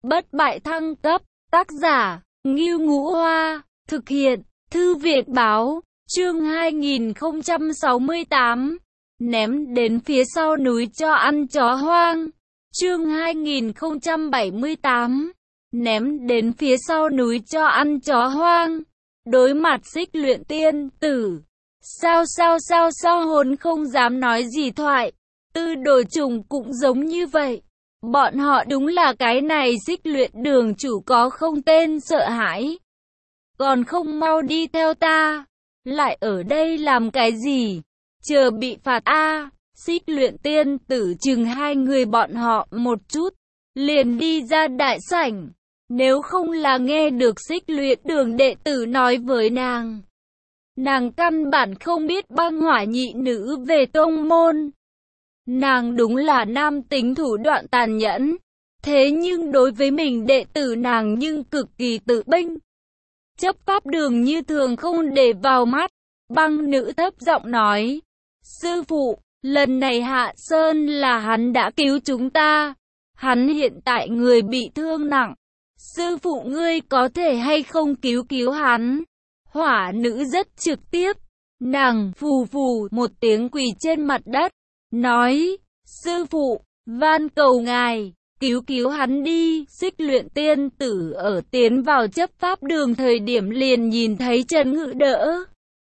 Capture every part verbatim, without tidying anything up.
Bất bại thăng cấp, tác giả, Ngưu Ngũ Hoa, thực hiện, Thư viện Báo, chương hai nghìn không trăm sáu mươi tám, ném đến phía sau núi cho ăn chó hoang, chương hai nghìn không trăm bảy mươi tám, ném đến phía sau núi cho ăn chó hoang, đối mặt Xích Luyện Tiên Tử, sao sao sao sao hồn không dám nói gì thoại, Tư Đồ Trùng cũng giống như vậy. Bọn họ đúng là cái này Xích Luyện đường chủ có không tên sợ hãi. Còn không mau đi theo ta, lại ở đây làm cái gì? Chờ bị phạt a. Xích Luyện Tiên Tử chừng hai người bọn họ một chút, liền đi ra đại sảnh. Nếu không là nghe được Xích Luyện đường đệ tử nói với nàng, nàng căn bản không biết Băng Hỏa nhị nữ về tông môn. Nàng đúng là nam tính thủ đoạn tàn nhẫn, thế nhưng đối với mình đệ tử nàng nhưng cực kỳ tự bênh. Chấp pháp đường như thường không để vào mắt. Băng nữ thấp giọng nói, sư phụ, lần này Hạ Sơn là hắn đã cứu chúng ta, hắn hiện tại người bị thương nặng, sư phụ ngươi có thể hay không cứu cứu hắn? Hỏa nữ rất trực tiếp, nàng phù phù một tiếng quỳ trên mặt đất, nói, sư phụ, van cầu ngài, cứu cứu hắn đi. Xích Luyện Tiên Tử ở tiến vào chấp pháp đường thời điểm liền nhìn thấy Trần Ngự đỡ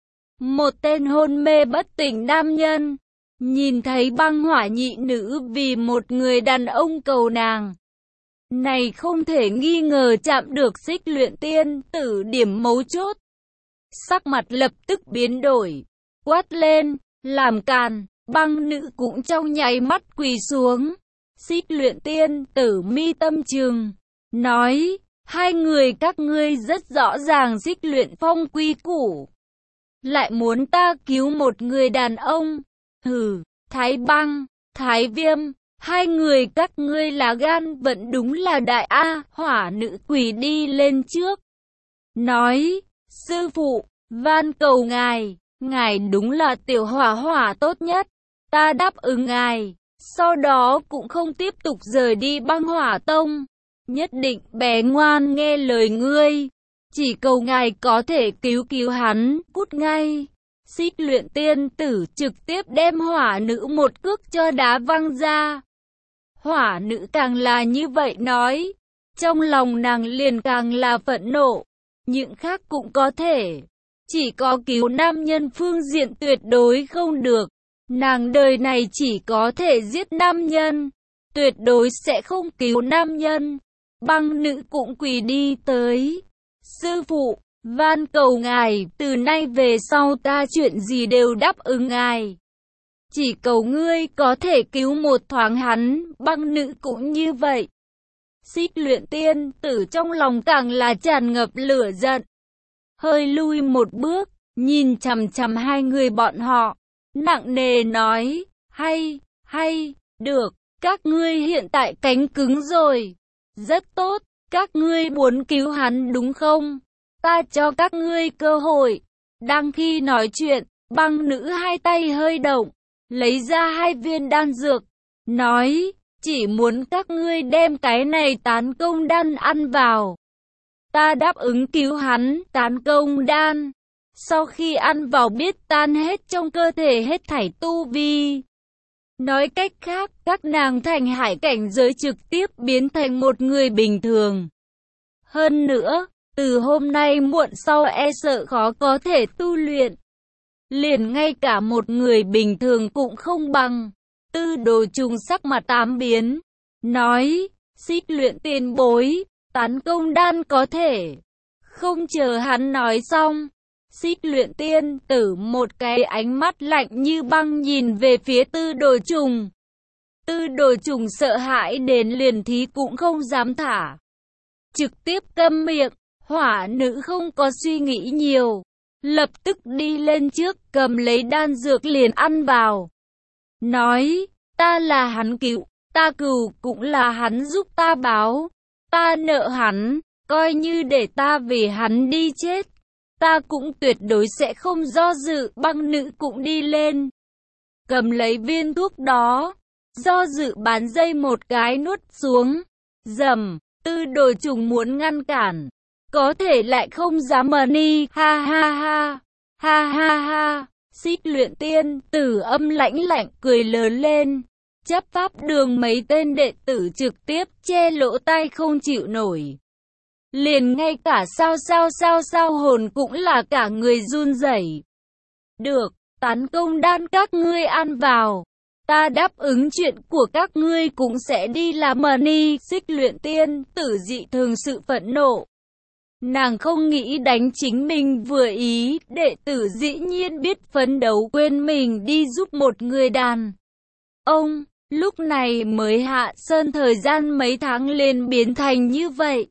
một tên hôn mê bất tỉnh nam nhân, nhìn thấy Băng Hỏa nhị nữ vì một người đàn ông cầu nàng. Này không thể nghi ngờ chạm được Xích Luyện Tiên Tử điểm mấu chốt. Sắc mặt lập tức biến đổi, quát lên, làm càn. Băng nữ cũng trong nháy mắt quỳ xuống. Xích Luyện Tiên Tử mi tâm trừng, nói, hai người các ngươi rất rõ ràng Xích Luyện Phong quy củ, lại muốn ta cứu một người đàn ông. Hừ, Thái Băng, Thái Viêm, hai người các ngươi là gan vẫn đúng là đại a. Hỏa nữ quỳ đi lên trước, nói, sư phụ, van cầu ngài, ngài đúng là tiểu hỏa hỏa tốt nhất, ta đáp ứng ngài, sau đó cũng không tiếp tục rời đi Băng Hỏa Tông, nhất định bé ngoan nghe lời ngươi, chỉ cầu ngài có thể cứu cứu hắn, cút ngay. Xích Luyện Tiên Tử trực tiếp đem hỏa nữ một cước cho đá văng ra. Hỏa nữ càng là như vậy nói, trong lòng nàng liền càng là phẫn nộ, những khác cũng có thể, chỉ có cứu nam nhân phương diện tuyệt đối không được. Nàng đời này chỉ có thể giết nam nhân, tuyệt đối sẽ không cứu nam nhân. Băng nữ cũng quỳ đi tới, sư phụ, van cầu ngài, từ nay về sau ta chuyện gì đều đáp ứng ngài, chỉ cầu ngươi có thể cứu một thoáng hắn. Băng nữ cũng như vậy. Xích Luyện Tiên Tử trong lòng càng là tràn ngập lửa giận, hơi lui một bước, nhìn chằm chằm hai người bọn họ, nặng nề nói, hay, hay, được, các ngươi hiện tại cánh cứng rồi, rất tốt, các ngươi muốn cứu hắn đúng không? Ta cho các ngươi cơ hội. Đang khi nói chuyện, băng nữ hai tay hơi động, lấy ra hai viên đan dược, nói, chỉ muốn các ngươi đem cái này tán công đan ăn vào, ta đáp ứng cứu hắn. Tán công đan, sau khi ăn vào biết tan hết trong cơ thể hết thảy tu vi. Nói cách khác, các nàng thành hải cảnh giới trực tiếp biến thành một người bình thường. Hơn nữa, từ hôm nay muộn sau e sợ khó có thể tu luyện. Liền ngay cả một người bình thường cũng không bằng. Tư Đồ Trùng sắc mặt tám biến, nói, Xích Luyện tiền bối, tán công đan có thể. Không chờ hắn nói xong, Xích Luyện Tiên Tử một cái ánh mắt lạnh như băng nhìn về phía Tư Đồ Trùng. Tư Đồ Trùng sợ hãi đến liền thí cũng không dám thả, trực tiếp câm miệng. Hỏa nữ không có suy nghĩ nhiều, lập tức đi lên trước cầm lấy đan dược liền ăn vào, nói, ta là hắn cứu, ta cừu cũng là hắn giúp ta báo, ta nợ hắn, coi như để ta vì hắn đi chết, ta cũng tuyệt đối sẽ không do dự. Băng nữ cũng đi lên, cầm lấy viên thuốc đó, do dự bán dây một cái nuốt xuống, rầm, Tư Đồ Trùng muốn ngăn cản, có thể lại không dám mà ni, ha ha ha, ha ha ha. Xích Luyện Tiên Tử âm lãnh lạnh cười lớn lên. Chấp pháp đường mấy tên đệ tử trực tiếp che lỗ tai không chịu nổi. Liền ngay cả sao sao sao sao hồn cũng là cả người run rẩy. Được, tán công đan các ngươi ăn vào. Ta đáp ứng chuyện của các ngươi cũng sẽ đi làm mà ni. Xích Luyện Tiên Tử dị thường sự phẫn nộ. Nàng không nghĩ đánh chính mình vừa ý, đệ tử dĩ nhiên biết phấn đấu quên mình đi giúp một người đàn ông. Lúc này mới hạ sơn thời gian mấy tháng liền biến thành như vậy.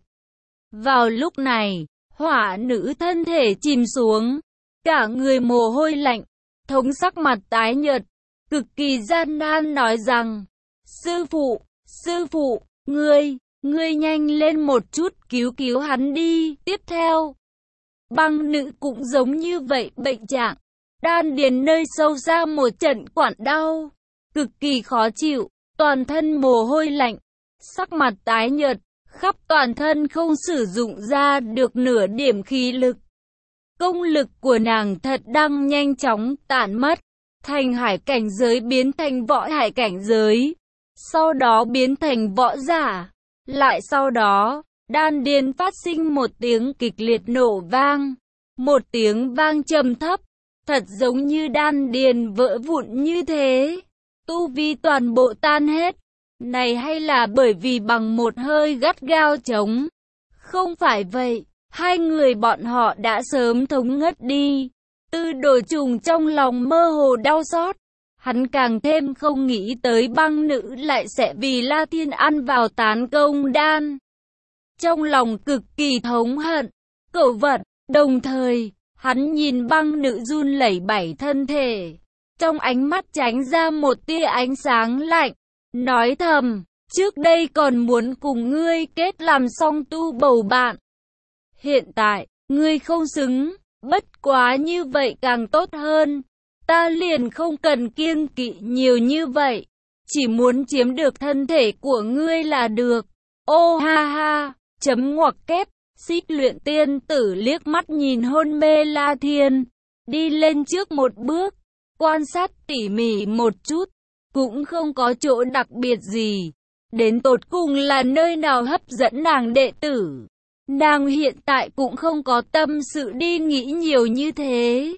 Vào lúc này, hỏa nữ thân thể chìm xuống, cả người mồ hôi lạnh, thống sắc mặt tái nhợt, cực kỳ gian nan nói rằng, sư phụ, sư phụ, ngươi, ngươi nhanh lên một chút cứu cứu hắn đi. Tiếp theo, băng nữ cũng giống như vậy, bệnh trạng, đan điền nơi sâu xa một trận quặn đau, cực kỳ khó chịu, toàn thân mồ hôi lạnh, sắc mặt tái nhợt, khắp toàn thân không sử dụng ra được nửa điểm khí lực. Công lực của nàng thật đang nhanh chóng tản mất, thành hải cảnh giới biến thành võ hải cảnh giới, sau đó biến thành võ giả, lại sau đó, đan điền phát sinh một tiếng kịch liệt nổ vang, một tiếng vang trầm thấp, thật giống như đan điền vỡ vụn như thế, tu vi toàn bộ tan hết. Này hay là bởi vì bằng một hơi gắt gao chống? Không phải vậy, hai người bọn họ đã sớm thống ngất đi. Tư Đồ Trùng trong lòng mơ hồ đau xót. Hắn càng thêm không nghĩ tới băng nữ lại sẽ vì La Thiên ăn vào tán công đan. Trong lòng cực kỳ thống hận, cẩu vật, đồng thời, hắn nhìn băng nữ run lẩy bẩy thân thể. Trong ánh mắt tránh ra một tia ánh sáng lạnh. Nói thầm, trước đây còn muốn cùng ngươi kết làm song tu bầu bạn. Hiện tại, ngươi không xứng, bất quá như vậy càng tốt hơn. Ta liền không cần kiêng kỵ nhiều như vậy, chỉ muốn chiếm được thân thể của ngươi là được. Ô ha ha, chấm ngoặc kép, Xích Luyện Tiên Tử liếc mắt nhìn hôn mê La Thiên, đi lên trước một bước, quan sát tỉ mỉ một chút. Cũng không có chỗ đặc biệt gì. Đến tột cùng là nơi nào hấp dẫn nàng đệ tử. Nàng hiện tại cũng không có tâm sự đi nghĩ nhiều như thế.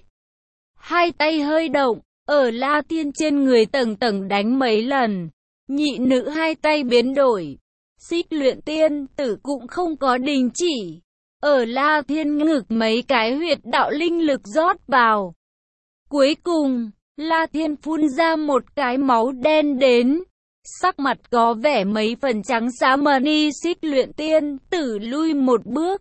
Hai tay hơi động, ở La Thiên trên người tầng tầng đánh mấy lần. Nhị nữ hai tay biến đổi. Xích Luyện Tiên Tử cũng không có đình chỉ. Ở La Thiên ngực mấy cái huyệt đạo linh lực rót vào. Cuối cùng, La Thiên phun ra một cái máu đen đến, sắc mặt có vẻ mấy phần trắng xám mờ ni. Xích Luyện Tiên Tử lui một bước,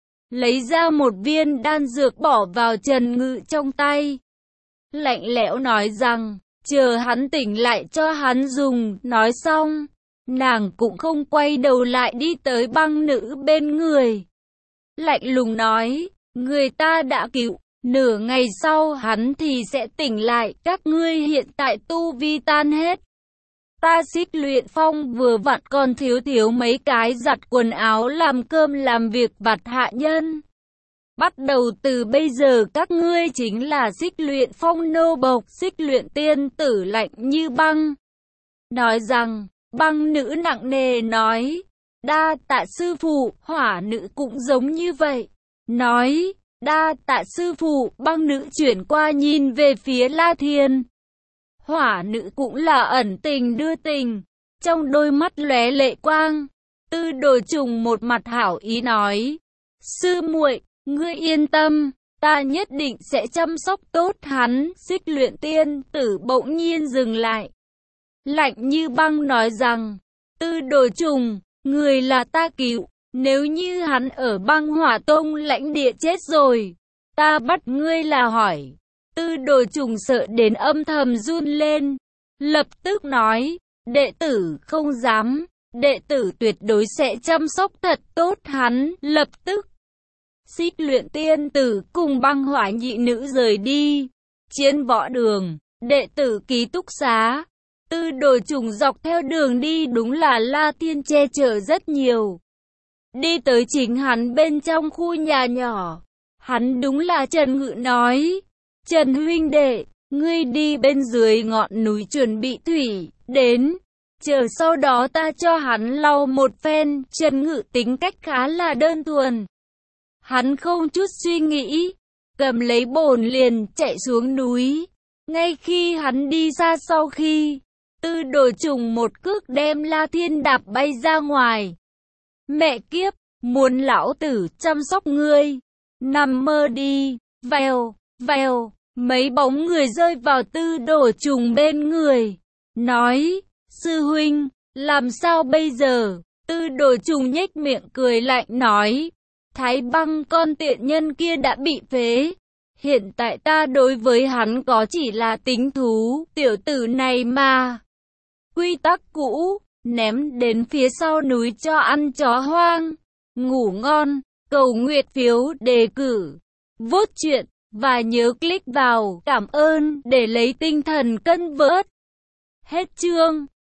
lấy ra một viên đan dược bỏ vào Trần Ngự trong tay. Lạnh lẽo nói rằng, chờ hắn tỉnh lại cho hắn dùng. Nói xong, nàng cũng không quay đầu lại đi tới băng nữ bên người. Lạnh lùng nói, người ta đã cứu. Nửa ngày sau hắn thì sẽ tỉnh lại, các ngươi hiện tại tu vi tan hết. Ta Xích Luyện Phong vừa vặn còn thiếu thiếu mấy cái giặt quần áo làm cơm làm việc vặt hạ nhân. Bắt đầu từ bây giờ các ngươi chính là Xích Luyện Phong nô bộc. Xích Luyện Tiên Tử lạnh như băng. Nói rằng, băng nữ nặng nề nói, đa tạ sư phụ. Hỏa nữ cũng giống như vậy. Nói, đa tạ sư phụ. Băng nữ chuyển qua nhìn về phía La Thiên. Hỏa nữ cũng là ẩn tình đưa tình, trong đôi mắt lóe lệ quang. Tư Đồ Trùng một mặt hảo ý nói, sư muội, ngươi yên tâm, ta nhất định sẽ chăm sóc tốt hắn. Xích Luyện Tiên Tử bỗng nhiên dừng lại, lạnh như băng nói rằng, Tư Đồ Trùng, người là ta cứu, nếu như hắn ở Băng Hỏa Tông lãnh địa chết rồi, ta bắt ngươi là hỏi. Tư Đồ Trùng sợ đến âm thầm run lên, lập tức nói, đệ tử không dám, đệ tử tuyệt đối sẽ chăm sóc thật tốt hắn. Lập tức, Xích Luyện Tiên Tử cùng Băng Hỏa nhị nữ rời đi. Chiến võ đường, đệ tử ký túc xá. Tư Đồ Trùng dọc theo đường đi đúng là La Thiên che chở rất nhiều. đi tới chính hắn bên trong khu nhà nhỏ. Hắn đúng là Trần Ngự nói, Trần huynh đệ, ngươi đi bên dưới ngọn núi chuẩn bị thủy, đến, chờ sau đó ta cho hắn lau một phen. Trần Ngự tính cách khá là đơn thuần. Hắn không chút suy nghĩ, cầm lấy bồn liền chạy xuống núi. Ngay khi hắn đi xa sau khi, Tư Đồ Trùng một cước đem La Thiên đạp bay ra ngoài. Mẹ kiếp, muốn lão tử chăm sóc ngươi, nằm mơ đi. Vèo, vèo, mấy bóng người rơi vào Tư Đồ Trùng bên người, nói, sư huynh, làm sao bây giờ? Tư Đồ Trùng nhếch miệng cười lạnh nói, Thái Băng con tiện nhân kia đã bị phế. Hiện tại ta đối với hắn có chỉ là tính thú, tiểu tử này mà. Quy tắc cũ, ném đến phía sau núi cho ăn chó hoang. Ngủ ngon, cầu nguyện phiếu đề cử, vote chuyện, và nhớ click vào cảm ơn để lấy tinh thần cân vớt. Hết chương.